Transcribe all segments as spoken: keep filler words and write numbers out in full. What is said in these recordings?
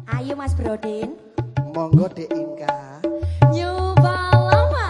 Ayo Mas Brodin. Monggo Dek Inka. Nyoba lama.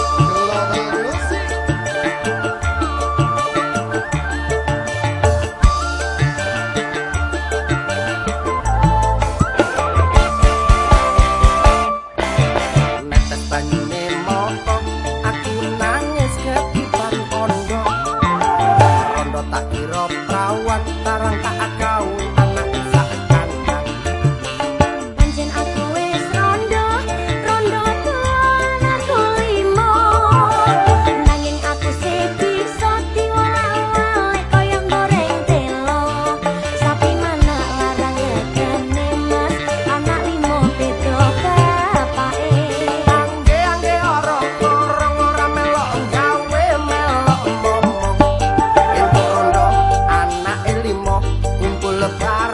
Netes banyune moko aku nangis ketiban kondo. Kondo tak kira prawan tarang tak akau anak sak kandang. Pancen aku wis rondo, rondo tuan aku limo. Nanging aku sih bisa diwalek kaya goreng telo. Sapi mana larang ngekene mas, anak limo beda bapake. Angge angge ora orang ora melok gawe melok momong. Yen rondo anak limo kumpul lebaran.